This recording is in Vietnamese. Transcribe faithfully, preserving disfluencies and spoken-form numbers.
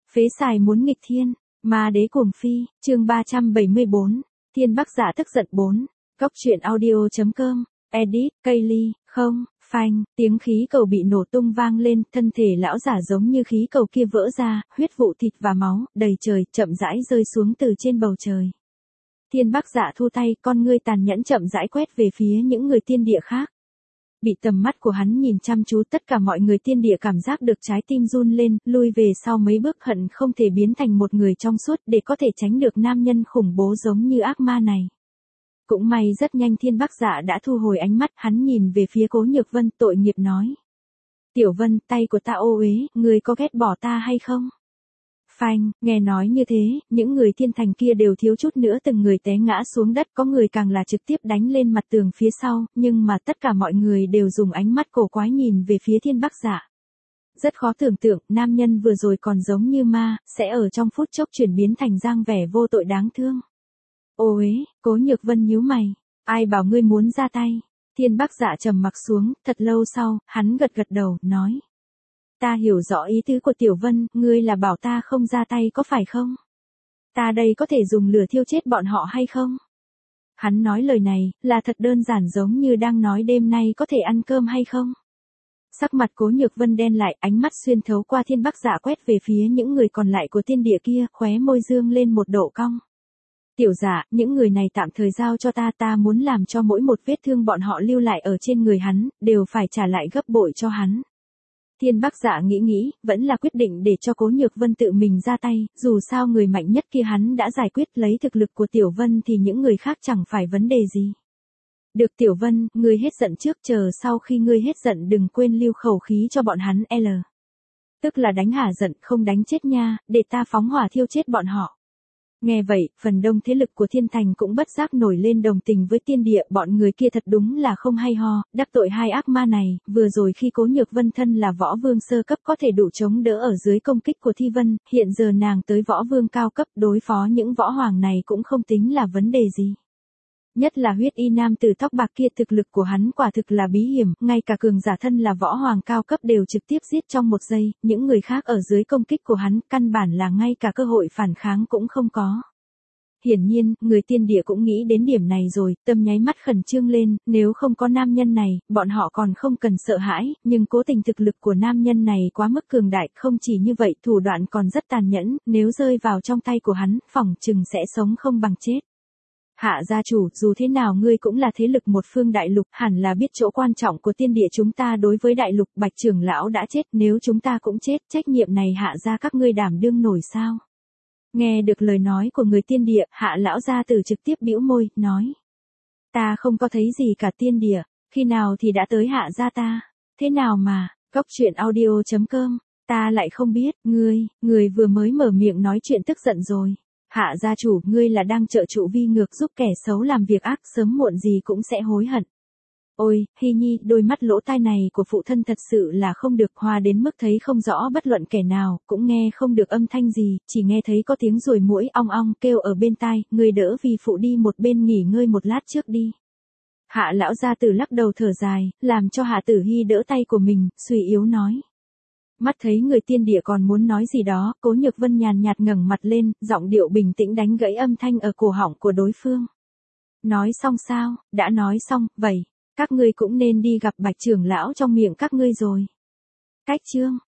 Phế xài muốn nghịch thiên, ma đế cuồng phi, chương ba trăm bảy mươi bốn, Thiên Bắc Giả tức giận bốn, Cóc truyện audio chấm com, edit, Kaylee, không, phanh, tiếng khí cầu bị nổ tung vang lên, thân thể lão giả giống như khí cầu kia vỡ ra, huyết vụ thịt và máu, đầy trời, chậm rãi rơi xuống từ trên bầu trời. Thiên Bắc Giả thu tay, con ngươi tàn nhẫn chậm rãi quét về phía những người tiên địa khác. Bị tầm mắt của hắn nhìn chăm chú, tất cả mọi người tiên địa cảm giác được trái tim run lên, lui về sau mấy bước, hận không thể biến thành một người trong suốt để có thể tránh được nam nhân khủng bố giống như ác ma này. Cũng may rất nhanh Thiên Bắc Giả đã thu hồi ánh mắt, hắn nhìn về phía Cố Nhược Vân, tội nghiệp nói. Tiểu Vân, tay của ta ô uế, ngươi có ghét bỏ ta hay không? Phanh, nghe nói như thế, những người thiên thành kia đều thiếu chút nữa từng người té ngã xuống đất, có người càng là trực tiếp đánh lên mặt tường phía sau, nhưng mà tất cả mọi người đều dùng ánh mắt cổ quái nhìn về phía Thiên Bắc Giả. Rất khó tưởng tượng, nam nhân vừa rồi còn giống như ma, sẽ ở trong phút chốc chuyển biến thành dáng vẻ vô tội đáng thương. Ô uế, Cố Nhược Vân nhíu mày, ai bảo ngươi muốn ra tay? Thiên Bắc Giả trầm mặc xuống, thật lâu sau, hắn gật gật đầu, nói. Ta hiểu rõ ý tứ của Tiểu Vân, ngươi là bảo ta không ra tay có phải không? Ta đây có thể dùng lửa thiêu chết bọn họ hay không? Hắn nói lời này, là thật đơn giản giống như đang nói đêm nay có thể ăn cơm hay không? Sắc mặt Cố Nhược Vân đen lại, ánh mắt xuyên thấu qua Thiên Bắc Giả quét về phía những người còn lại của tiên địa kia, khóe môi dương lên một độ cong. Tiểu Giả, những người này tạm thời giao cho ta, ta muốn làm cho mỗi một vết thương bọn họ lưu lại ở trên người hắn, đều phải trả lại gấp bội cho hắn. Thiên Bắc Giả nghĩ nghĩ, vẫn là quyết định để cho Cố Nhược Vân tự mình ra tay, dù sao người mạnh nhất kia hắn đã giải quyết, lấy thực lực của Tiểu Vân thì những người khác chẳng phải vấn đề gì. Được Tiểu Vân, ngươi hết giận trước, chờ sau khi ngươi hết giận đừng quên lưu khẩu khí cho bọn hắn L. Tức là đánh hả giận, không đánh chết nha, để ta phóng hỏa thiêu chết bọn họ. Nghe vậy, phần đông thế lực của thiên thành cũng bất giác nổi lên đồng tình với tiên địa, bọn người kia thật đúng là không hay ho, đắc tội hai ác ma này, vừa rồi khi Cố Nhược Vân thân là võ vương sơ cấp có thể đủ chống đỡ ở dưới công kích của Thi Vân, hiện giờ nàng tới võ vương cao cấp, đối phó những võ hoàng này cũng không tính là vấn đề gì. Nhất là huyết y nam tử tóc bạc kia, thực lực của hắn quả thực là bí hiểm, ngay cả cường giả thân là võ hoàng cao cấp đều trực tiếp giết trong một giây, những người khác ở dưới công kích của hắn, căn bản là ngay cả cơ hội phản kháng cũng không có. Hiển nhiên, người tiên địa cũng nghĩ đến điểm này rồi, tâm nháy mắt khẩn trương lên, nếu không có nam nhân này, bọn họ còn không cần sợ hãi, nhưng cố tình thực lực của nam nhân này quá mức cường đại, không chỉ như vậy, thủ đoạn còn rất tàn nhẫn, nếu rơi vào trong tay của hắn, phỏng chừng sẽ sống không bằng chết. Hạ gia chủ, dù thế nào ngươi cũng là thế lực một phương đại lục, hẳn là biết chỗ quan trọng của tiên địa chúng ta đối với đại lục, Bạch trưởng lão đã chết, nếu chúng ta cũng chết, trách nhiệm này hạ gia các ngươi đảm đương nổi sao? Nghe được lời nói của người tiên địa, Hạ lão gia tử trực tiếp bĩu môi, nói. Ta không có thấy gì cả tiên địa, khi nào thì đã tới hạ gia ta, thế nào mà, Cóc truyện audio chấm com, ta lại không biết, ngươi, người vừa mới mở miệng nói chuyện tức giận rồi. Hạ gia chủ, ngươi là đang trợ trụ vi ngược giúp kẻ xấu làm việc ác, sớm muộn gì cũng sẽ hối hận. Ôi, Hy Nhi, đôi mắt lỗ tai này của phụ thân thật sự là không được, hoa đến mức thấy không rõ bất luận kẻ nào, cũng nghe không được âm thanh gì, chỉ nghe thấy có tiếng ruồi muỗi ong ong kêu ở bên tai, ngươi đỡ vì phụ đi một bên nghỉ ngơi một lát trước đi. Hạ lão gia tử lắc đầu thở dài, làm cho Hạ Tử Hy đỡ tay của mình, suy yếu nói. Mắt thấy người tiên địa còn muốn nói gì đó, Cố Nhược Vân nhàn nhạt ngẩng mặt lên, giọng điệu bình tĩnh đánh gãy âm thanh ở cổ họng của đối phương. Nói xong sao, đã nói xong, vậy, các ngươi cũng nên đi gặp Bạch trưởng lão trong miệng các ngươi rồi. Cách chương.